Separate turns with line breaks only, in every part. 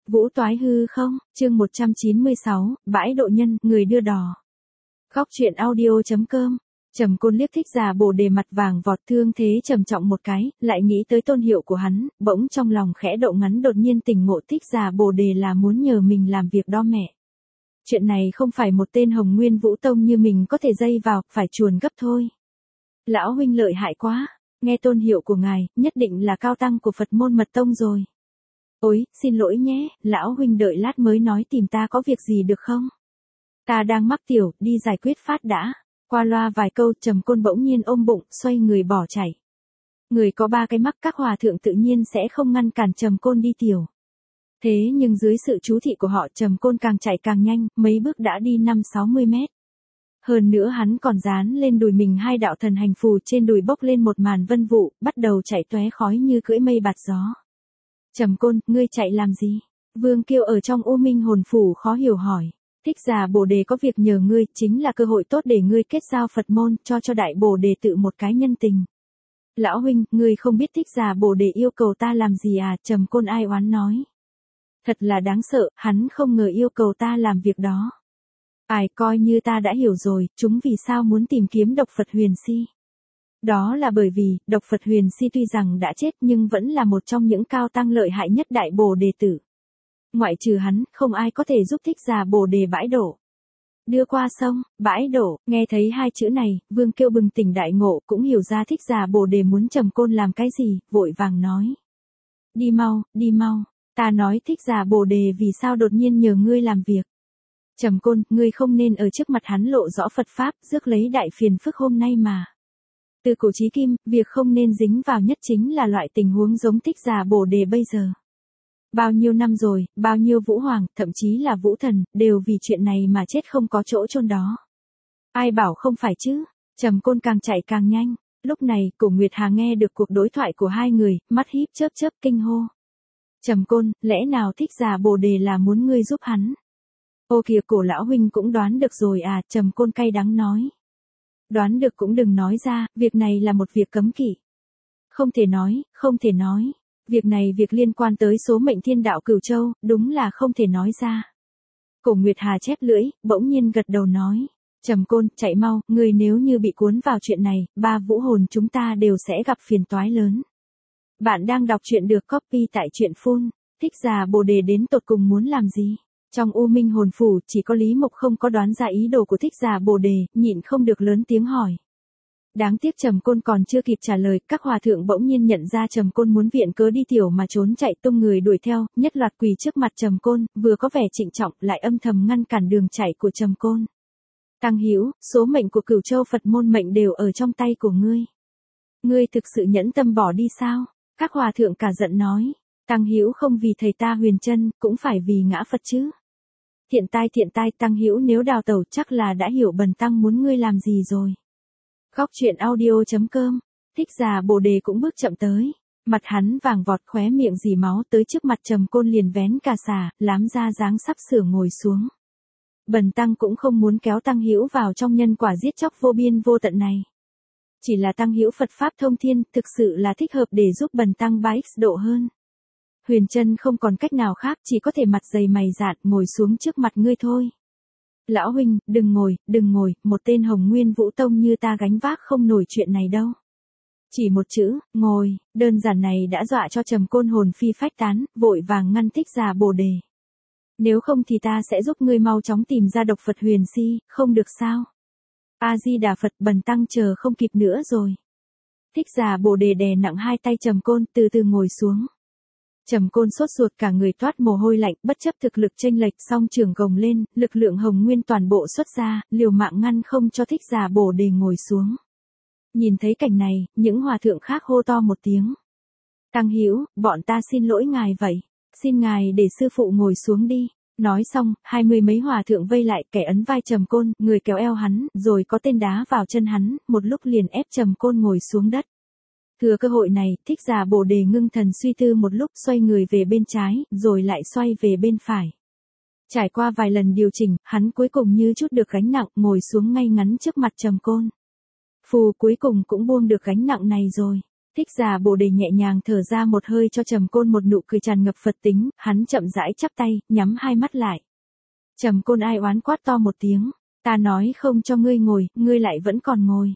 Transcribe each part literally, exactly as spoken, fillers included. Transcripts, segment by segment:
Vũ toái hư không, chương một trăm chín mươi sáu, bãi độ nhân, người đưa đò. Góc truyện audio.com. Trầm Côn liếc Thích Già Bồ Đề mặt vàng vọt thương thế trầm trọng một cái, lại nghĩ tới tôn hiệu của hắn, bỗng trong lòng khẽ động ngắn đột nhiên tỉnh ngộ Thích Già Bồ Đề là muốn nhờ mình làm việc đó mẹ. Chuyện này không phải một tên Hồng Nguyên Vũ Tông như mình có thể dây vào, phải chuồn gấp thôi. Lão huynh lợi hại quá, nghe tôn hiệu của ngài, nhất định là cao tăng của Phật môn mật tông rồi. Ôi, xin lỗi nhé, lão huynh đợi lát mới nói tìm ta có việc gì được không? Ta đang mắc tiểu, đi giải quyết phát đã. Qua loa vài câu, Trầm Côn bỗng nhiên ôm bụng, xoay người bỏ chạy. Người có ba cái mắc, các hòa thượng tự nhiên sẽ không ngăn cản Trầm Côn đi tiểu. Thế nhưng dưới sự chú thị của họ, Trầm Côn càng chạy càng nhanh, mấy bước đã đi năm sáu mươi mét. Hơn nữa hắn còn dán lên đùi mình hai đạo thần hành phù, trên đùi bốc lên một màn vân vụ, bắt đầu chạy tóe khói như cưỡi mây bạt gió. Trầm Côn, ngươi chạy làm gì? Vương Kiêu ở trong U Minh hồn phủ khó hiểu hỏi. Thích Già Bồ Đề có việc nhờ ngươi, chính là cơ hội tốt để ngươi kết giao Phật môn, cho cho đại Bồ Đề tự một cái nhân tình. Lão huynh, ngươi không biết Thích Già Bồ Đề yêu cầu ta làm gì à? Trầm Côn ai oán nói. Thật là đáng sợ, hắn không ngờ yêu cầu ta làm việc đó. Ai, coi như ta đã hiểu rồi, chúng vì sao muốn tìm kiếm độc Phật Huyền Si. Đó là bởi vì, độc Phật Huyền Si tuy rằng đã chết nhưng vẫn là một trong những cao tăng lợi hại nhất đại Bồ Đề tử. Ngoại trừ hắn, không ai có thể giúp Thích Già Bồ Đề bãi đổ. Đưa qua sông, bãi đổ, nghe thấy hai chữ này, Vương Kiêu bừng tỉnh đại ngộ, cũng hiểu ra Thích Già Bồ Đề muốn Trầm Côn làm cái gì, vội vàng nói. Đi mau, đi mau, ta nói Thích Già Bồ Đề vì sao đột nhiên nhờ ngươi làm việc. Trầm Côn, ngươi không nên ở trước mặt hắn lộ rõ Phật Pháp, rước lấy đại phiền phức hôm nay mà. Từ cổ chí kim, việc không nên dính vào nhất chính là loại tình huống giống Thích Già Bồ Đề bây giờ. Bao nhiêu năm rồi, bao nhiêu vũ hoàng, thậm chí là vũ thần, đều vì chuyện này mà chết không có chỗ chôn đó. Ai bảo không phải chứ? Trầm Côn càng chạy càng nhanh. Lúc này, Cổ Nguyệt Hà nghe được cuộc đối thoại của hai người, mắt híp chớp chớp kinh hô. Trầm Côn, lẽ nào Thích Già Bồ Đề là muốn ngươi giúp hắn? Ô kìa, Cổ lão huynh cũng đoán được rồi à? Trầm Côn cay đắng nói. Đoán được cũng đừng nói ra, việc này là một việc cấm kỵ. Không thể nói, không thể nói. Việc này việc liên quan tới số mệnh thiên đạo Cửu Châu, đúng là không thể nói ra. Cổ Nguyệt Hà chép lưỡi, bỗng nhiên gật đầu nói. Trầm Côn, chạy mau, người nếu như bị cuốn vào chuyện này, ba vũ hồn chúng ta đều sẽ gặp phiền toái lớn. Bạn đang đọc truyện được copy tại truyện phun. Thích Già Bồ Đề đến tột cùng muốn làm gì? Trong U Minh hồn phủ, chỉ có Lý Mộc không có đoán ra ý đồ của Thích Già Bồ Đề, nhịn không được lớn tiếng hỏi. Đáng tiếc Trầm Côn còn chưa kịp trả lời, các hòa thượng bỗng nhiên nhận ra Trầm Côn muốn viện cớ đi tiểu mà trốn chạy, tung người đuổi theo, nhất loạt quỳ trước mặt Trầm Côn, vừa có vẻ trịnh trọng, lại âm thầm ngăn cản đường chạy của Trầm Côn. Tăng Hữu, số mệnh của Cửu Châu Phật môn mệnh đều ở trong tay của ngươi. Ngươi thực sự nhẫn tâm bỏ đi sao? Các hòa thượng cả giận nói. Tăng Hữu không vì thầy ta Huyền Chân, cũng phải vì ngã Phật chứ. Thiện tai thiện tai, Tăng Hữu nếu đào tẩu chắc là đã hiểu bần tăng muốn ngươi làm gì rồi. Góc truyện audio.com. Thích Già Bồ Đề cũng bước chậm tới. Mặt hắn vàng vọt, khóe miệng dì máu, tới trước mặt Trầm Côn liền vén cà xà, lám ra dáng sắp sửa ngồi xuống. Bần tăng cũng không muốn kéo Tăng Hữu vào trong nhân quả giết chóc vô biên vô tận này. Chỉ là Tăng Hữu Phật Pháp thông thiên, thực sự là thích hợp để giúp bần tăng ba x độ hơn. Huyền Chân không còn cách nào khác, chỉ có thể mặt dày mày dạn, ngồi xuống trước mặt ngươi thôi. Lão huynh, đừng ngồi, đừng ngồi, một tên Hồng Nguyên Vũ Tông như ta gánh vác không nổi chuyện này đâu. Chỉ một chữ, ngồi, đơn giản này đã dọa cho Trầm Côn hồn phi phách tán, vội vàng ngăn Thích Già Bồ Đề. Nếu không thì ta sẽ giúp ngươi mau chóng tìm ra độc Phật Huyền Si, không được sao? A-di-đà Phật, bần tăng chờ không kịp nữa rồi. Thích Già Bồ Đề đè nặng hai tay Trầm Côn, từ từ ngồi xuống. Trầm Côn sốt ruột, cả người toát mồ hôi lạnh, bất chấp thực lực chênh lệch, song trường gồng lên, lực lượng Hồng Nguyên toàn bộ xuất ra, liều mạng ngăn không cho Thích Già Bồ Đề ngồi xuống. Nhìn thấy cảnh này, những hòa thượng khác hô to một tiếng. Tăng Hữu, bọn ta xin lỗi ngài vậy, xin ngài để sư phụ ngồi xuống đi. Nói xong, hai mươi mấy hòa thượng vây lại, kẻ ấn vai Trầm Côn, người kéo eo hắn, rồi có tên đá vào chân hắn, một lúc liền ép Trầm Côn ngồi xuống đất. Thừa cơ hội này, Thích Già Bồ Đề ngưng thần suy tư một lúc, xoay người về bên trái, rồi lại xoay về bên phải. Trải qua vài lần điều chỉnh, hắn cuối cùng như chút được gánh nặng, ngồi xuống ngay ngắn trước mặt Trầm Côn. Phù cuối cùng cũng buông được gánh nặng này rồi. Thích Già Bồ Đề nhẹ nhàng thở ra một hơi cho Trầm Côn một nụ cười tràn ngập Phật tính, hắn chậm rãi chắp tay, nhắm hai mắt lại. Trầm Côn ai oán quát to một tiếng, ta nói không cho ngươi ngồi, ngươi lại vẫn còn ngồi.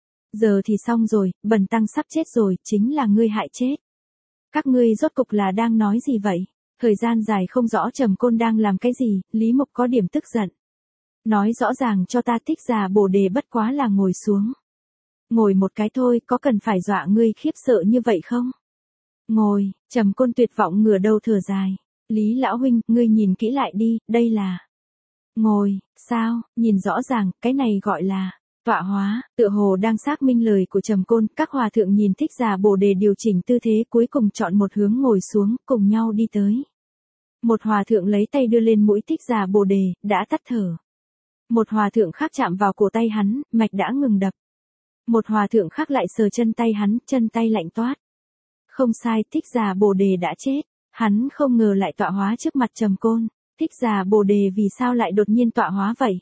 Giờ thì xong rồi, bần tăng sắp chết rồi, chính là ngươi hại chết. Các ngươi rốt cục là đang nói gì vậy? Thời gian dài không rõ Trầm Côn đang làm cái gì, Lý Mộc có điểm tức giận. Nói rõ ràng cho ta Thích Già Bồ Đề bất quá là ngồi xuống. Ngồi một cái thôi, có cần phải dọa ngươi khiếp sợ như vậy không? Ngồi, Trầm Côn tuyệt vọng ngửa đầu thở dài. Lý lão huynh, ngươi nhìn kỹ lại đi, đây là... Ngồi, sao, nhìn rõ ràng, cái này gọi là... Tọa hóa, tựa hồ đang xác minh lời của Trầm Côn, các hòa thượng nhìn Thích Già Bồ Đề điều chỉnh tư thế cuối cùng chọn một hướng ngồi xuống, cùng nhau đi tới. Một hòa thượng lấy tay đưa lên mũi Thích Già Bồ Đề, đã tắt thở. Một hòa thượng khác chạm vào cổ tay hắn, mạch đã ngừng đập. Một hòa thượng khác lại sờ chân tay hắn, chân tay lạnh toát. Không sai, Thích Già Bồ Đề đã chết. Hắn không ngờ lại tọa hóa trước mặt Trầm Côn. Thích Già Bồ Đề vì sao lại đột nhiên tọa hóa vậy?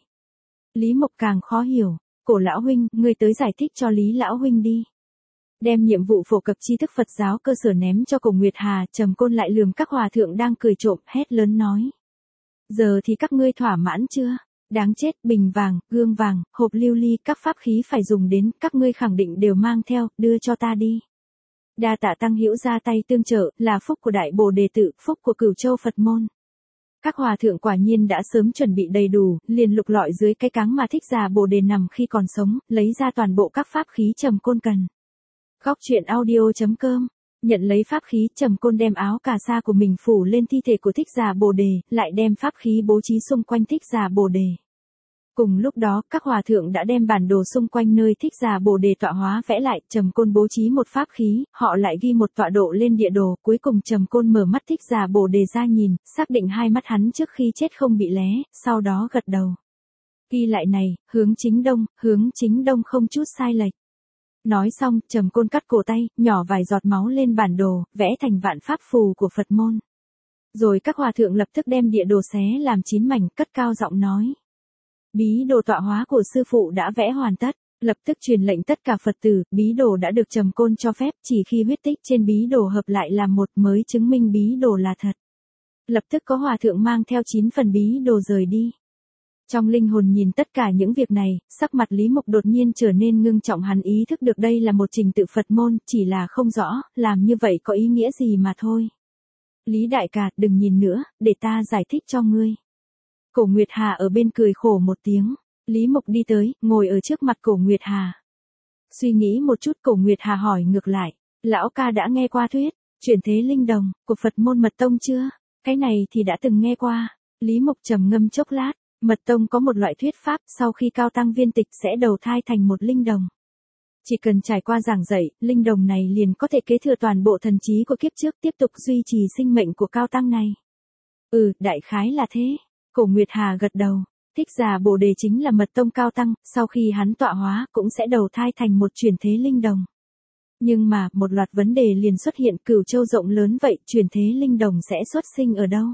Lý Mộc càng khó hiểu. Cổ lão huynh, ngươi tới giải thích cho Lý lão huynh đi. Đem nhiệm vụ phổ cập tri thức Phật giáo cơ sở ném cho Cổ Nguyệt Hà, Trầm Côn lại lườm các hòa thượng đang cười trộm, hét lớn nói. Giờ thì các ngươi thỏa mãn chưa? Đáng chết, bình vàng, gương vàng, hộp lưu ly, các pháp khí phải dùng đến, các ngươi khẳng định đều mang theo, đưa cho ta đi. Đa tạ tăng hữu ra tay tương trợ, là phúc của Đại Bồ Đề tự, phúc của Cửu Châu Phật môn. Các hòa thượng quả nhiên đã sớm chuẩn bị đầy đủ, liền lục lọi dưới cái cáng mà Thích Già Bồ Đề nằm khi còn sống, lấy ra toàn bộ các pháp khí Trầm Côn cần. Góc truyện audio chấm com. Nhận lấy pháp khí, Trầm Côn đem áo cà sa của mình phủ lên thi thể của Thích Già Bồ Đề, lại đem pháp khí bố trí xung quanh Thích Già Bồ Đề. Cùng lúc đó, các hòa thượng đã đem bản đồ xung quanh nơi Thích Già Bồ Đề tọa hóa vẽ lại, Trầm Côn bố trí một pháp khí, họ lại ghi một tọa độ lên địa đồ, cuối cùng Trầm Côn mở mắt Thích Già Bồ Đề ra nhìn, xác định hai mắt hắn trước khi chết không bị lé, sau đó gật đầu. Ghi lại này, hướng chính đông, hướng chính đông không chút sai lệch. Nói xong, Trầm Côn cắt cổ tay, nhỏ vài giọt máu lên bản đồ, vẽ thành vạn pháp phù của Phật môn. Rồi các hòa thượng lập tức đem địa đồ xé làm chín mảnh, cất cao giọng nói. Bí đồ tọa hóa của sư phụ đã vẽ hoàn tất, lập tức truyền lệnh tất cả Phật tử, bí đồ đã được Trầm Côn cho phép, chỉ khi huyết tích trên bí đồ hợp lại làm một mới chứng minh bí đồ là thật. Lập tức có hòa thượng mang theo chín phần bí đồ rời đi. Trong linh hồn nhìn tất cả những việc này, sắc mặt Lý Mộc đột nhiên trở nên ngưng trọng, hắn ý thức được đây là một trình tự Phật môn, chỉ là không rõ, làm như vậy có ý nghĩa gì mà thôi. Lý đại ca, đừng nhìn nữa, để ta giải thích cho ngươi. Cổ Nguyệt Hà ở bên cười khổ một tiếng, Lý Mộc đi tới, ngồi ở trước mặt Cổ Nguyệt Hà. Suy nghĩ một chút, Cổ Nguyệt Hà hỏi ngược lại, lão ca đã nghe qua thuyết, chuyển thế linh đồng, của Phật môn Mật Tông chưa? Cái này thì đã từng nghe qua. Lý Mộc trầm ngâm chốc lát, Mật Tông có một loại thuyết pháp, sau khi cao tăng viên tịch sẽ đầu thai thành một linh đồng. Chỉ cần trải qua giảng dạy, linh đồng này liền có thể kế thừa toàn bộ thần trí của kiếp trước, tiếp tục duy trì sinh mệnh của cao tăng này. Ừ, đại khái là thế. Cổ Nguyệt Hà gật đầu, Thích Già Bồ Đề chính là Mật Tông cao tăng, sau khi hắn tọa hóa cũng sẽ đầu thai thành một chuyển thế linh đồng. Nhưng mà, một loạt vấn đề liền xuất hiện, Cửu Châu rộng lớn vậy, chuyển thế linh đồng sẽ xuất sinh ở đâu?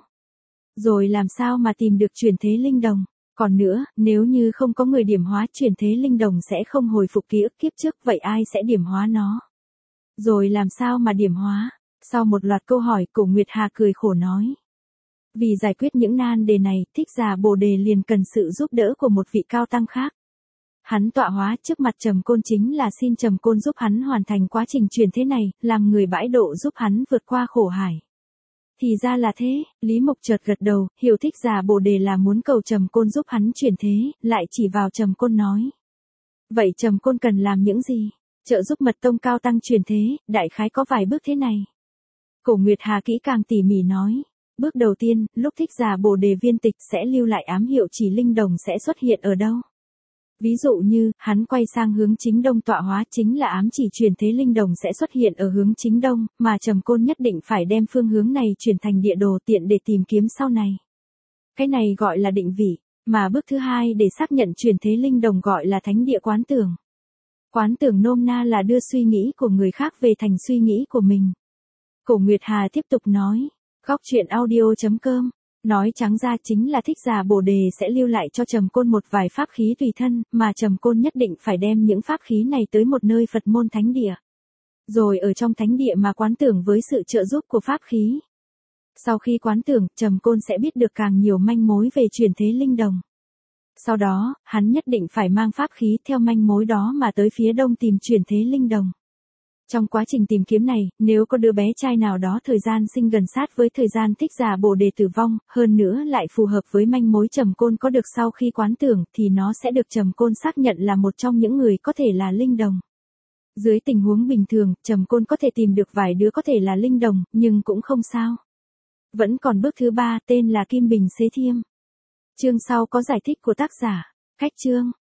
Rồi làm sao mà tìm được chuyển thế linh đồng? Còn nữa, nếu như không có người điểm hóa chuyển thế linh đồng sẽ không hồi phục ký ức kiếp trước, vậy ai sẽ điểm hóa nó? Rồi làm sao mà điểm hóa? Sau một loạt câu hỏi, Cổ Nguyệt Hà cười khổ nói. Vì giải quyết những nan đề này, Thích Già Bồ Đề liền cần sự giúp đỡ của một vị cao tăng khác. Hắn tọa hóa trước mặt Trầm Côn chính là xin Trầm Côn giúp hắn hoàn thành quá trình chuyển thế này, làm người bãi độ giúp hắn vượt qua khổ hải. Thì ra là thế, Lý Mộc chợt gật đầu, hiểu Thích Già Bồ Đề là muốn cầu Trầm Côn giúp hắn chuyển thế, lại chỉ vào Trầm Côn nói. Vậy Trầm Côn cần làm những gì? Trợ giúp Mật Tông cao tăng chuyển thế, đại khái có vài bước thế này. Cổ Nguyệt Hà kỹ càng tỉ mỉ nói. Bước đầu tiên, lúc Thích Già Bồ Đề viên tịch sẽ lưu lại ám hiệu chỉ linh đồng sẽ xuất hiện ở đâu. Ví dụ như, hắn quay sang hướng chính đông tọa hóa chính là ám chỉ chuyển thế linh đồng sẽ xuất hiện ở hướng chính đông, mà Trầm Côn nhất định phải đem phương hướng này chuyển thành địa đồ tiện để tìm kiếm sau này. Cái này gọi là định vị, mà bước thứ hai để xác nhận chuyển thế linh đồng gọi là thánh địa quán tưởng. Quán tưởng nôm na là đưa suy nghĩ của người khác về thành suy nghĩ của mình. Cổ Nguyệt Hà tiếp tục nói. Góc truyện audio chấm com. Nói trắng ra chính là Thích Già Bồ Đề sẽ lưu lại cho Trầm Côn một vài pháp khí tùy thân, mà Trầm Côn nhất định phải đem những pháp khí này tới một nơi Phật môn thánh địa. Rồi ở trong thánh địa mà quán tưởng với sự trợ giúp của pháp khí. Sau khi quán tưởng, Trầm Côn sẽ biết được càng nhiều manh mối về chuyển thế linh đồng. Sau đó, hắn nhất định phải mang pháp khí theo manh mối đó mà tới phía đông tìm chuyển thế linh đồng. Trong quá trình tìm kiếm này, nếu có đứa bé trai nào đó thời gian sinh gần sát với thời gian thích giả bồ đề tử vong, hơn nữa lại phù hợp với manh mối Trầm Côn có được sau khi quán tưởng, thì nó sẽ được Trầm Côn xác nhận là một trong những người có thể là linh đồng. Dưới tình huống bình thường, Trầm Côn có thể tìm được vài đứa có thể là linh đồng, nhưng cũng không sao. Vẫn còn bước thứ ba, tên là Kim Bình Xế Thiêm. Chương sau có giải thích của tác giả. Khách chương.